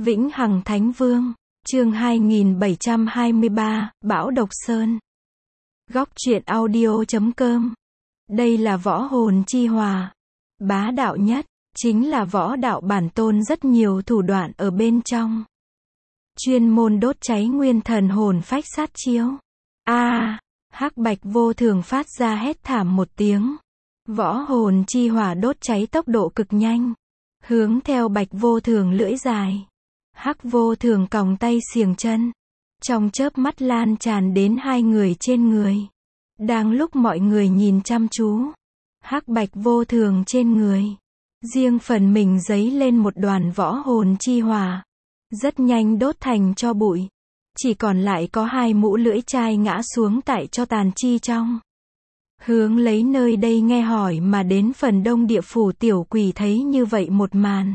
Vĩnh Hằng Thánh Vương, chương 2723, Bão Độc Sơn. Góc truyện audio.com. Đây là võ hồn chi hòa. Bá đạo nhất, chính là võ đạo bản tôn rất nhiều thủ đoạn ở bên trong. Chuyên môn đốt cháy nguyên thần hồn phách sát chiếu. Hắc Bạch Vô Thường phát ra hét thảm một tiếng. Võ hồn chi hỏa đốt cháy tốc độ cực nhanh. Hướng theo Bạch Vô Thường lưỡi dài. Hắc Vô Thường còng tay xiềng chân. Trong chớp mắt lan tràn đến hai người trên người. Đang lúc mọi người nhìn chăm chú, Hắc Bạch Vô Thường trên người, riêng phần mình giấy lên một đoàn võ hồn chi hỏa. Rất nhanh đốt thành tro bụi. Chỉ còn lại có hai mũ lưỡi chai ngã xuống tại tro tàn chi trong. Hướng lấy nơi đây nghe hỏi mà đến phần đông địa phủ tiểu quỷ thấy như vậy một màn,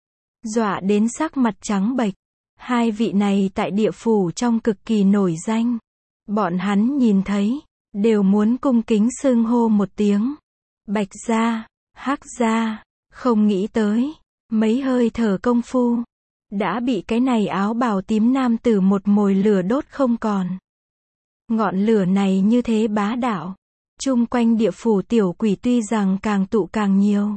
dọa đến sắc mặt trắng bệch. Hai vị này tại địa phủ trong cực kỳ nổi danh. Bọn hắn nhìn thấy, đều muốn cung kính xưng hô một tiếng. Bạch gia, Hắc gia, không nghĩ tới, mấy hơi thở công phu, đã bị cái này áo bào tím nam tử một mồi lửa đốt không còn. Ngọn lửa này như thế bá đạo. Chung quanh địa phủ tiểu quỷ tuy rằng càng tụ càng nhiều,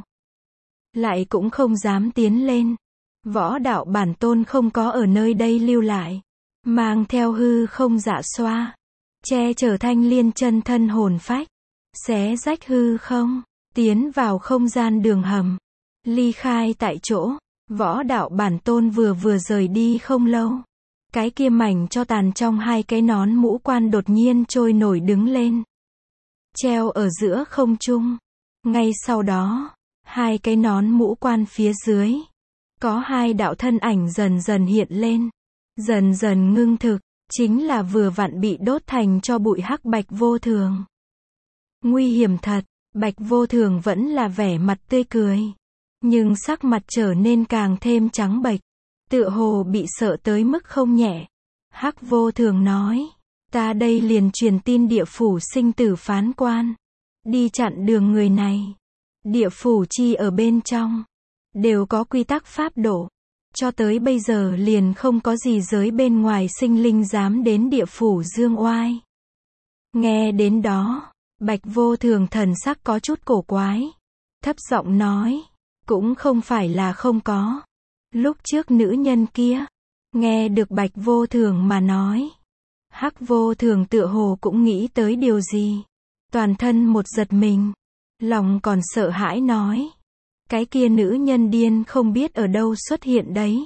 lại cũng không dám tiến lên. Võ đạo bản tôn không có ở nơi đây lưu lại, mang theo hư không dạ xoa, che chở Thanh Liên chân thân hồn phách, xé rách hư không, tiến vào không gian đường hầm, ly khai tại chỗ. Võ đạo bản tôn vừa rời đi không lâu, cái kia mảnh cho tàn trong hai cái nón mũ quan đột nhiên trôi nổi đứng lên, treo ở giữa không trung. Ngay sau đó, hai cái nón mũ quan phía dưới, có hai đạo thân ảnh dần dần hiện lên, dần dần ngưng thực, chính là vừa vặn bị đốt thành tro bụi Hắc Bạch Vô Thường. Nguy hiểm thật. Bạch Vô Thường vẫn là vẻ mặt tươi cười, nhưng sắc mặt trở nên càng thêm trắng bệch, tựa hồ bị sợ tới mức không nhẹ. Hắc Vô Thường nói, ta đây liền truyền tin địa phủ sinh tử phán quan, đi chặn đường người này. Địa phủ chi ở bên trong, đều có quy tắc pháp độ. Cho tới bây giờ liền không có gì giới bên ngoài sinh linh dám đến địa phủ dương oai. Nghe đến đó, Bạch Vô Thường thần sắc có chút cổ quái, thấp giọng nói, cũng không phải là không có. Lúc trước nữ nhân kia, nghe được Bạch Vô Thường mà nói, Hắc Vô Thường tựa hồ cũng nghĩ tới điều gì, toàn thân một giật mình, lòng còn sợ hãi nói, cái kia nữ nhân điên không biết ở đâu xuất hiện đấy.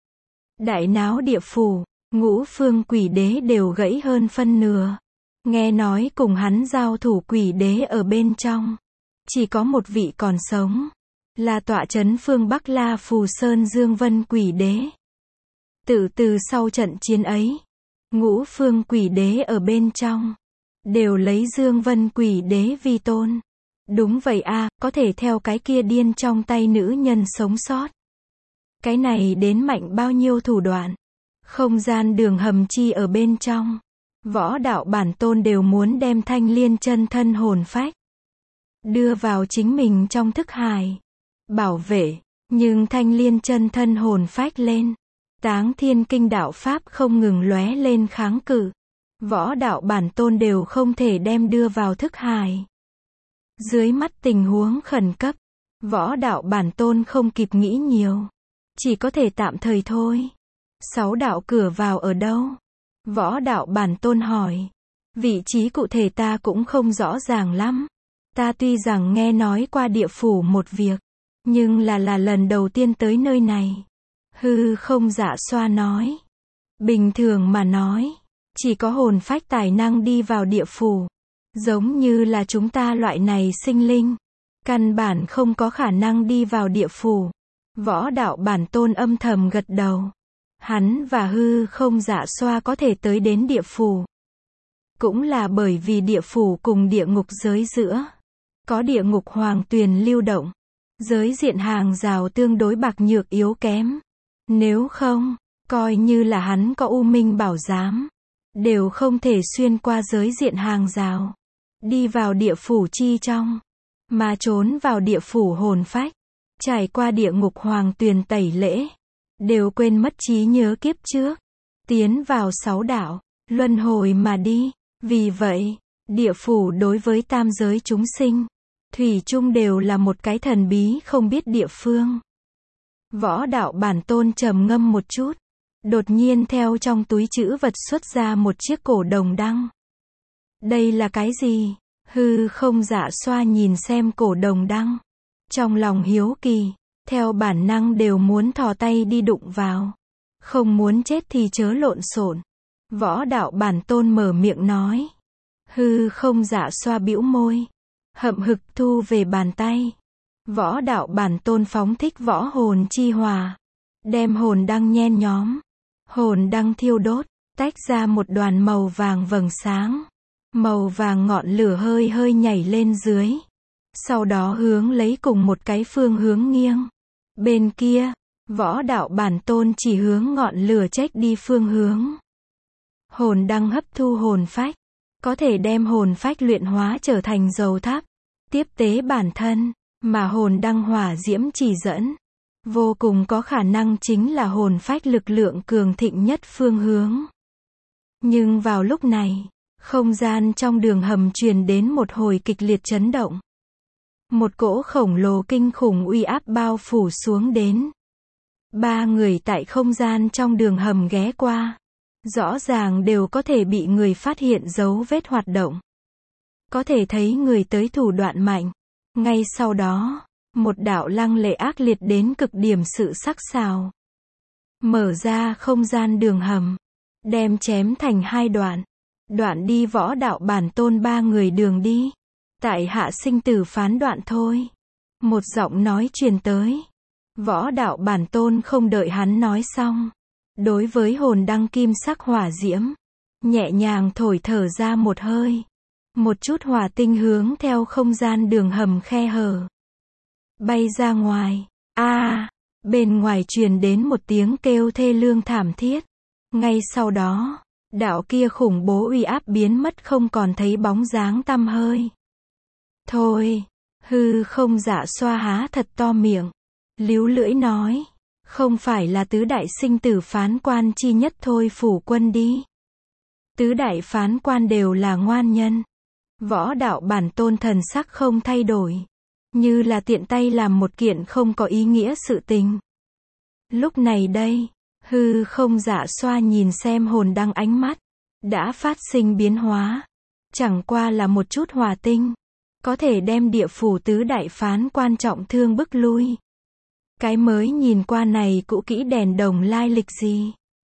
Đại náo địa phủ, ngũ phương quỷ đế đều gãy hơn phân nửa. Nghe nói cùng hắn giao thủ quỷ đế ở bên trong, chỉ có một vị còn sống, là tọa trấn phương Bắc La Phù Sơn Dương Vân quỷ đế. Từ sau trận chiến ấy, ngũ phương quỷ đế ở bên trong, đều lấy Dương Vân quỷ đế vi tôn. Đúng vậy có thể theo cái kia điên trong tay nữ nhân sống sót. Cái này đến mạnh bao nhiêu thủ đoạn. Không gian đường hầm chi ở bên trong, võ đạo bản tôn đều muốn đem Thanh Liên chân thân hồn phách đưa vào chính mình trong thức hải, bảo vệ. Nhưng Thanh Liên chân thân hồn phách lên, Táng Thiên Kinh đạo pháp không ngừng lóe lên kháng cự. Võ đạo bản tôn đều không thể đem đưa vào thức hải. Dưới mắt tình huống khẩn cấp, võ đạo bản tôn không kịp nghĩ nhiều, chỉ có thể tạm thời thôi. 6 đạo cửa vào ở đâu? Võ đạo bản tôn hỏi. Vị trí cụ thể ta cũng không rõ ràng lắm. Ta tuy rằng nghe nói qua địa phủ một việc, nhưng là lần đầu tiên tới nơi này. Hư không dạ xoa nói. Bình thường mà nói, chỉ có hồn phách tài năng đi vào địa phủ. Giống như là chúng ta loại này sinh linh, căn bản không có khả năng đi vào địa phủ. Võ đạo bản tôn âm thầm gật đầu. Hắn và hư không dạ xoa có thể tới đến địa phủ, cũng là bởi vì địa phủ cùng địa ngục giới giữa, có địa ngục hoàng tuyền lưu động. Giới diện hàng rào tương đối bạc nhược yếu kém. Nếu không, coi như là hắn có U Minh bảo giám, đều không thể xuyên qua giới diện hàng rào, đi vào địa phủ chi trong, mà trốn vào địa phủ hồn phách, trải qua địa ngục hoàng tuyền tẩy lễ, đều quên mất trí nhớ kiếp trước, tiến vào 6 đạo, luân hồi mà đi. Vì vậy, địa phủ đối với tam giới chúng sinh, thủy chung đều là một cái thần bí không biết địa phương. Võ Đạo Bản Tôn trầm ngâm một chút, đột nhiên theo trong túi trữ vật xuất ra một chiếc cổ đồng đăng. Đây là cái gì? Hư Không Dạ Xoa nhìn xem cổ đồng đăng, trong lòng hiếu kỳ, theo bản năng đều muốn thò tay đi đụng vào. Không muốn chết thì chớ lộn xộn. Võ Đạo Bản Tôn mở miệng nói. Hư Không Dạ Xoa bĩu môi, hậm hực thu về bàn tay. Võ Đạo Bản Tôn phóng thích võ hồn chi hỏa, đem hồn đăng nhen nhóm, hồn đăng thiêu đốt, tách ra một đoàn màu vàng vầng sáng. Màu vàng ngọn lửa hơi hơi nhảy lên dưới, sau đó hướng lấy cùng một cái phương hướng nghiêng. Bên kia, Võ Đạo Bản Tôn chỉ hướng ngọn lửa chếch đi phương hướng. Hồn đăng hấp thu hồn phách, có thể đem hồn phách luyện hóa trở thành dầu thắp, tiếp tế bản thân, mà hồn đăng hỏa diễm chỉ dẫn, vô cùng có khả năng chính là hồn phách lực lượng cường thịnh nhất phương hướng. Nhưng vào lúc này, không gian trong đường hầm truyền đến một hồi kịch liệt chấn động. Một cỗ khổng lồ kinh khủng uy áp bao phủ xuống đến. 3 người tại không gian trong đường hầm ghé qua, rõ ràng đều có thể bị người phát hiện dấu vết hoạt động. Có thể thấy người tới thủ đoạn mạnh. Ngay sau đó, một đạo lăng lệ ác liệt đến cực điểm sự sắc sảo, mở ra không gian đường hầm, đem chém thành 2 đoạn. Đoạn đi Võ Đạo Bản Tôn 3 người đường đi. Tại hạ sinh tử phán đoạn thôi. Một giọng nói truyền tới. Võ Đạo Bản Tôn không đợi hắn nói xong, đối với hồn đăng kim sắc hỏa diễm, nhẹ nhàng thổi thở ra một hơi. Một chút hỏa tinh hướng theo không gian đường hầm khe hở, bay ra ngoài. Bên ngoài truyền đến một tiếng kêu thê lương thảm thiết. Ngay sau đó, đạo kia khủng bố uy áp biến mất không còn thấy bóng dáng tăm hơi. Thôi, Hư Không Dạ Xoa há thật to miệng, líu lưỡi nói, không phải là tứ đại sinh tử phán quan chi nhất thôi phủ quân đi. Tứ đại phán quan đều là ngoan nhân. Võ Đạo Bản Tôn thần sắc không thay đổi, như là tiện tay làm một kiện không có ý nghĩa sự tình. Lúc này đây, Hư Không Dạ Xoa nhìn xem hồn đăng, ánh mắt đã phát sinh biến hóa. Chẳng qua là một chút hỏa tinh, có thể đem địa phủ tứ đại phán quan trọng thương bức lui. Cái mới nhìn qua này cũ kỹ đèn đồng lai lịch gì?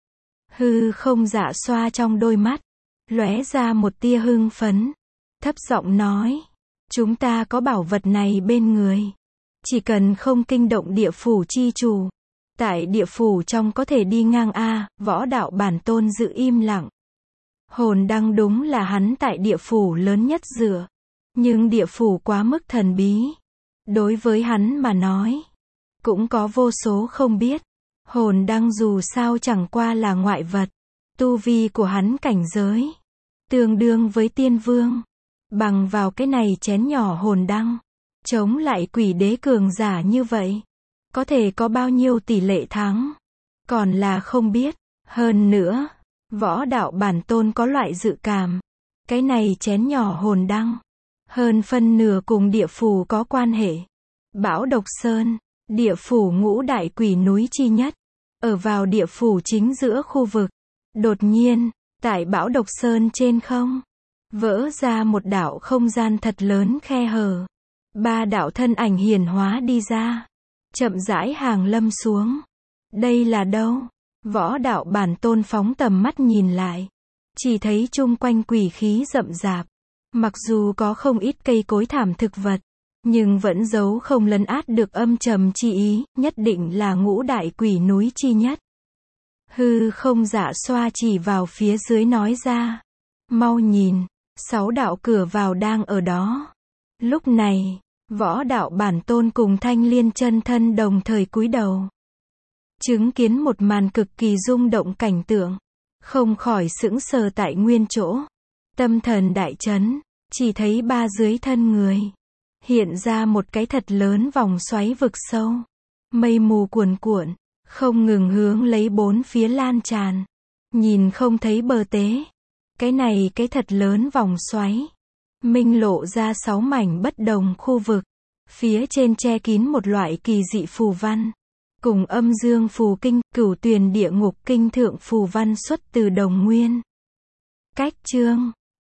Hư Không Dạ Xoa trong đôi mắt lóe ra một tia hưng phấn, thấp giọng nói, chúng ta có bảo vật này bên người, chỉ cần không kinh động địa phủ chi chủ, tại địa phủ trong có thể đi ngang. Võ Đạo Bản Tôn giữ im lặng. Hồn đăng đúng là hắn tại địa phủ lớn nhất dựa, nhưng địa phủ quá mức thần bí, đối với hắn mà nói, cũng có vô số không biết. Hồn đăng dù sao chẳng qua là ngoại vật, tu vi của hắn cảnh giới tương đương với tiên vương. Bằng vào cái này chén nhỏ hồn đăng, chống lại quỷ đế cường giả như vậy, có thể có bao nhiêu tỷ lệ thắng, còn là không biết. Hơn nữa, Võ Đạo Bản Tôn có loại dự cảm, cái này chén nhỏ hồn đăng, hơn phân nửa cùng địa phủ có quan hệ. Bão Độc Sơn, địa phủ ngũ đại quỷ núi chi nhất, ở vào địa phủ chính giữa khu vực. Đột nhiên, tại Bão Độc Sơn trên không, vỡ ra một đạo không gian thật lớn khe hở. 3 đạo thân ảnh hiển hóa đi ra, chậm rãi hàng lâm xuống. Đây là đâu? Võ Đạo Bản Tôn phóng tầm mắt nhìn lại, chỉ thấy chung quanh quỷ khí rậm rạp. Mặc dù có không ít cây cối thảm thực vật, nhưng vẫn giấu không lấn át được âm trầm chi ý, nhất định là ngũ đại quỷ núi chi nhất. Hư Không Dạ Xoa chỉ vào phía dưới nói ra, mau nhìn, 6 đạo cửa vào đang ở đó. Lúc này, Võ Đạo Bản Tôn cùng Thanh Liên chân thân đồng thời cúi đầu, chứng kiến một màn cực kỳ rung động cảnh tượng, không khỏi sững sờ tại nguyên chỗ, tâm thần đại chấn. Chỉ thấy 3 dưới thân người hiện ra một cái thật lớn vòng xoáy vực sâu, mây mù cuồn cuộn, không ngừng hướng lấy bốn phía lan tràn. Nhìn không thấy bờ tế. Cái này cái thật lớn vòng xoáy. Minh lộ ra 6 mảnh bất đồng khu vực. Phía trên che kín một loại kỳ dị phù văn. Cùng âm dương phù kinh, cửu tuyền địa ngục kinh thượng phù văn xuất từ đồng nguyên. Cách chương